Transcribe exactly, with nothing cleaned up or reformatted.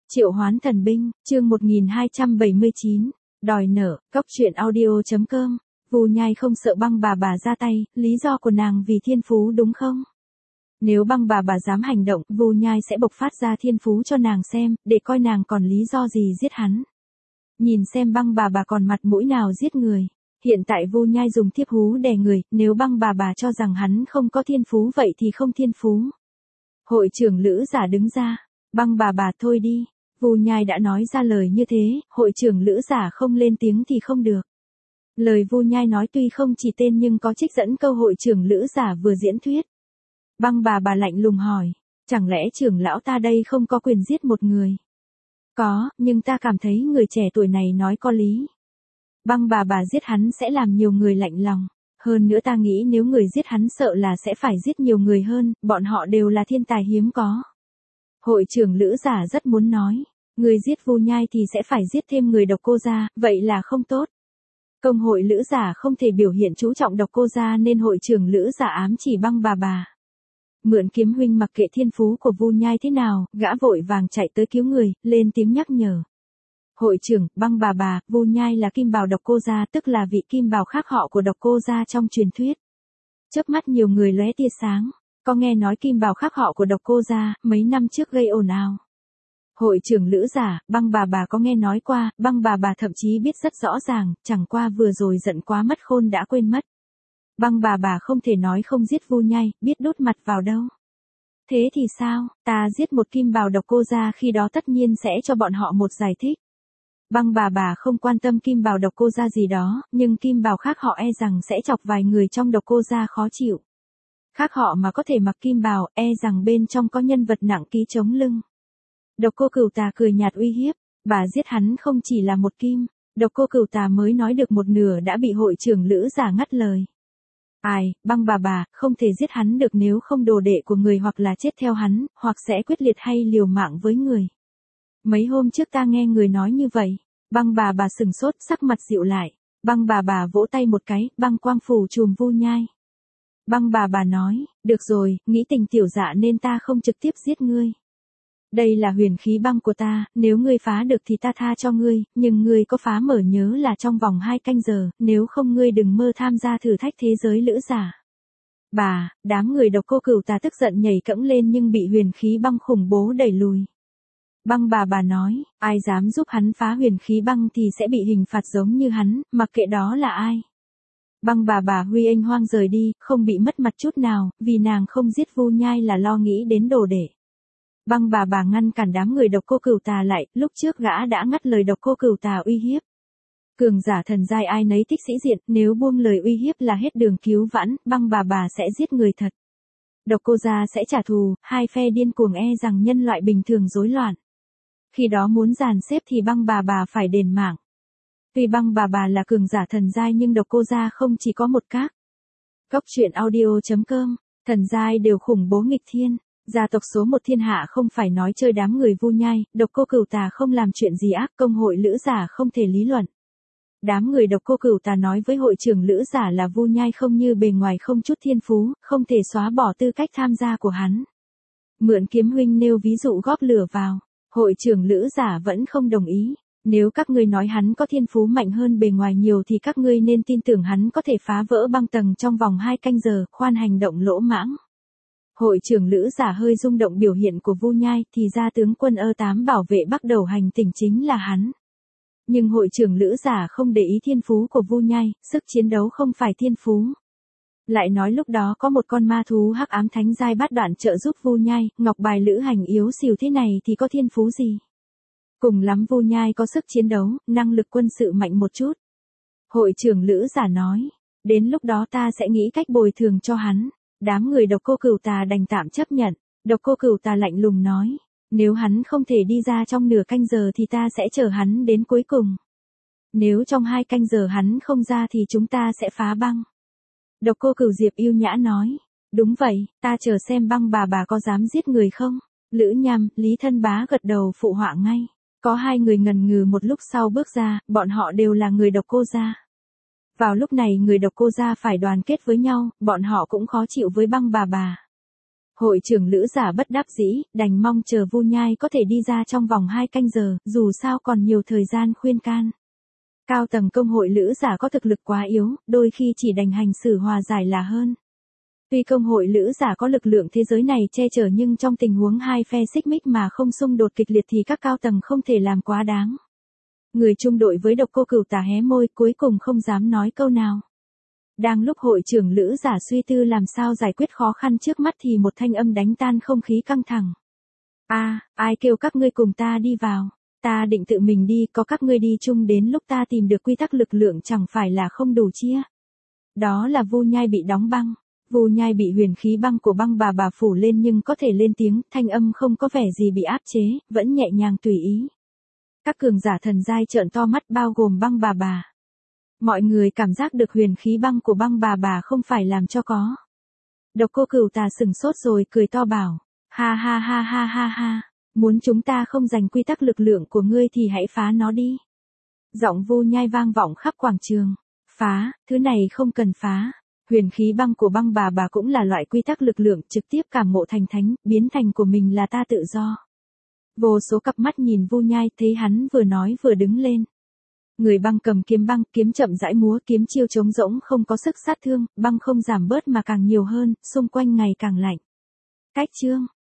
Triệu Hoán Thần Binh, chương một nghìn hai trăm bảy mươi chín, đòi nợ, cốc truyện audio.com, Vu Nhai không sợ băng bà bà ra tay, lý do của nàng vì thiên phú đúng không? Nếu băng bà bà dám hành động, Vu Nhai sẽ bộc phát ra thiên phú cho nàng xem, để coi nàng còn lý do gì giết hắn. Nhìn xem băng bà bà còn mặt mũi nào giết người. Hiện tại Vu Nhai dùng thiếp hú đè người, nếu băng bà bà cho rằng hắn không có thiên phú vậy thì không thiên phú. Hội trưởng Lữ Giả đứng ra, băng bà bà thôi đi. Vu Nhai đã nói ra lời như thế, hội trưởng Lữ Giả không lên tiếng thì không được. Lời Vu Nhai nói tuy không chỉ tên nhưng có trích dẫn câu hội trưởng Lữ Giả vừa diễn thuyết. Băng bà bà lạnh lùng hỏi, chẳng lẽ trưởng lão ta đây không có quyền giết một người? Có, nhưng ta cảm thấy người trẻ tuổi này nói có lý. Băng bà bà giết hắn sẽ làm nhiều người lạnh lòng. Hơn nữa ta nghĩ nếu người giết hắn sợ là sẽ phải giết nhiều người hơn, bọn họ đều là thiên tài hiếm có. Hội trưởng Lữ Giả rất muốn nói, người giết Vu Nhai thì sẽ phải giết thêm người Độc Cô Gia, vậy là không tốt. Công hội Lữ Giả không thể biểu hiện chú trọng Độc Cô Gia nên hội trưởng Lữ Giả ám chỉ băng bà bà. Mượn Kiếm huynh mặc kệ thiên phú của Vu Nhai thế nào, gã vội vàng chạy tới cứu người, lên tiếng nhắc nhở. Hội trưởng, băng bà bà, Vu Nhai là kim bào Độc Cô Gia, tức là vị kim bào khác họ của Độc Cô Gia trong truyền thuyết. Chớp mắt nhiều người lóe tia sáng, có nghe nói kim bào khác họ của Độc Cô Gia, mấy năm trước gây ồn ào. Hội trưởng Lữ Giả, băng bà bà có nghe nói qua, băng bà bà thậm chí biết rất rõ ràng, chẳng qua vừa rồi giận quá mất khôn đã quên mất. Băng bà bà không thể nói không giết Vu Nhai, biết đốt mặt vào đâu. Thế thì sao, ta giết một kim bào Độc Cô Gia khi đó tất nhiên sẽ cho bọn họ một giải thích. Băng bà bà không quan tâm kim bào Độc Cô Gia gì đó, nhưng kim bào khác họ e rằng sẽ chọc vài người trong Độc Cô Gia khó chịu. Khác họ mà có thể mặc kim bào, e rằng bên trong có nhân vật nặng ký chống lưng. Độc Cô Cửu Tà cười nhạt uy hiếp, bà giết hắn không chỉ là một kim. Độc Cô Cửu Tà mới nói được một nửa đã bị hội trưởng Lữ Giả ngắt lời. Ai, băng bà bà, không thể giết hắn được nếu không đồ đệ của người hoặc là chết theo hắn, hoặc sẽ quyết liệt hay liều mạng với người. Mấy hôm trước ta nghe người nói như vậy, băng bà bà sừng sốt sắc mặt dịu lại, băng bà bà vỗ tay một cái, băng quang phủ trùm Vu Nhai. Băng bà bà nói, được rồi, nghĩ tình tiểu dạ nên ta không trực tiếp giết ngươi. Đây là huyền khí băng của ta, nếu ngươi phá được thì ta tha cho ngươi, nhưng ngươi có phá mở nhớ là trong vòng hai canh giờ, nếu không ngươi đừng mơ tham gia thử thách thế giới Lữ Giả. Bà, đám người Độc Cô Cửu Tà tức giận nhảy cẫng lên nhưng bị huyền khí băng khủng bố đẩy lùi. Băng bà bà nói, ai dám giúp hắn phá huyền khí băng thì sẽ bị hình phạt giống như hắn, mặc kệ đó là ai. Băng bà bà huy anh hoang rời đi, không bị mất mặt chút nào, vì nàng không giết Vu Nhai là lo nghĩ đến đồ đệ. Băng bà bà ngăn cản đám người Độc Cô Cửu Tà lại, lúc trước gã đã ngắt lời Độc Cô Cửu Tà uy hiếp. Cường giả thần giai ai nấy thích sĩ diện, nếu buông lời uy hiếp là hết đường cứu vãn, băng bà bà sẽ giết người thật. Độc Cô Gia sẽ trả thù, hai phe điên cuồng e rằng nhân loại bình thường rối loạn. Khi đó muốn dàn xếp thì băng bà bà phải đền mạng. Tuy băng bà bà là cường giả thần giai nhưng Độc Cô Gia không chỉ có một các. Cốc truyện audio.com, thần giai đều khủng bố nghịch thiên. Gia tộc số một thiên hạ không phải nói chơi đám người Vu Nhai, Độc Cô Cửu Tà không làm chuyện gì ác, công hội Lữ Giả không thể lý luận. Đám người Độc Cô Cửu Tà nói với hội trưởng Lữ Giả là Vu Nhai không như bề ngoài không chút thiên phú, không thể xóa bỏ tư cách tham gia của hắn. Mượn Kiếm huynh nêu ví dụ góp lửa vào, hội trưởng Lữ Giả vẫn không đồng ý. Nếu các ngươi nói hắn có thiên phú mạnh hơn bề ngoài nhiều thì các ngươi nên tin tưởng hắn có thể phá vỡ băng tầng trong vòng hai canh giờ, khoan hành động lỗ mãng. Hội trưởng Lữ Giả hơi rung động biểu hiện của Vu Nhai, thì ra tướng quân ơ tám bảo vệ bắt đầu hành tỉnh chính là hắn. Nhưng hội trưởng Lữ Giả không để ý thiên phú của Vu Nhai, sức chiến đấu không phải thiên phú. Lại nói lúc đó có một con ma thú hắc ám thánh giai bát đoạn trợ giúp Vu Nhai, ngọc bài lữ hành yếu xìu thế này thì có thiên phú gì? Cùng lắm Vu Nhai có sức chiến đấu, năng lực quân sự mạnh một chút. Hội trưởng Lữ Giả nói, đến lúc đó ta sẽ nghĩ cách bồi thường cho hắn. Đám người Độc Cô Cửu Tà đành tạm chấp nhận. Độc Cô Cửu Tà lạnh lùng nói, nếu hắn không thể đi ra trong nửa canh giờ thì ta sẽ chờ hắn đến cuối cùng. Nếu trong hai canh giờ hắn không ra thì chúng ta sẽ phá băng. Độc Cô Cửu Diệp yêu nhã nói, đúng vậy, ta chờ xem băng bà bà có dám giết người không. Lữ Nham, Lý Thân Bá gật đầu phụ họa ngay. Có hai người ngần ngừ một lúc sau bước ra, bọn họ đều là người Độc Cô Gia. Vào lúc này người Độc Cô Gia phải đoàn kết với nhau, bọn họ cũng khó chịu với băng bà bà. Hội trưởng Lữ giả bất đắc dĩ, đành mong chờ Vu Nhai có thể đi ra trong vòng hai canh giờ, dù sao còn nhiều thời gian khuyên can. Cao tầng công hội Lữ giả có thực lực quá yếu, đôi khi chỉ đành hành xử hòa giải là hơn. Tuy công hội Lữ giả có lực lượng thế giới này che chở nhưng trong tình huống hai phe xích mích mà không xung đột kịch liệt thì các cao tầng không thể làm quá đáng. Người chung đội với Độc Cô Cửu Tà hé môi cuối cùng không dám nói câu nào. Đang lúc hội trưởng Lữ giả suy tư làm sao giải quyết khó khăn trước mắt thì một thanh âm đánh tan không khí căng thẳng. A, à, ai kêu các ngươi cùng ta đi vào, ta định tự mình đi, có các ngươi đi chung đến lúc ta tìm được quy tắc lực lượng chẳng phải là không đủ chia. Đó là Vu Nhai bị đóng băng. Vu Nhai bị huyền khí băng của băng bà bà phủ lên nhưng có thể lên tiếng, thanh âm không có vẻ gì bị áp chế, vẫn nhẹ nhàng tùy ý. Các cường giả thần giai trợn to mắt bao gồm băng bà bà. Mọi người cảm giác được huyền khí băng của băng bà bà không phải làm cho có. Độc Cô Cửu Tà sừng sốt rồi cười to bảo, ha ha ha ha ha ha, muốn chúng ta không giành quy tắc lực lượng của ngươi thì hãy phá nó đi. Giọng Vu Nhai vang vọng khắp quảng trường, phá, thứ này không cần phá. Huyền khí băng của băng bà bà cũng là loại quy tắc lực lượng trực tiếp cảm ngộ thành thánh, biến thành của mình là ta tự do. Vô số cặp mắt nhìn Vu Nhai thấy hắn vừa nói vừa đứng lên. Người băng cầm kiếm băng, kiếm chậm rãi múa, kiếm chiêu trống rỗng không có sức sát thương, băng không giảm bớt mà càng nhiều hơn, xung quanh ngày càng lạnh. Cách chương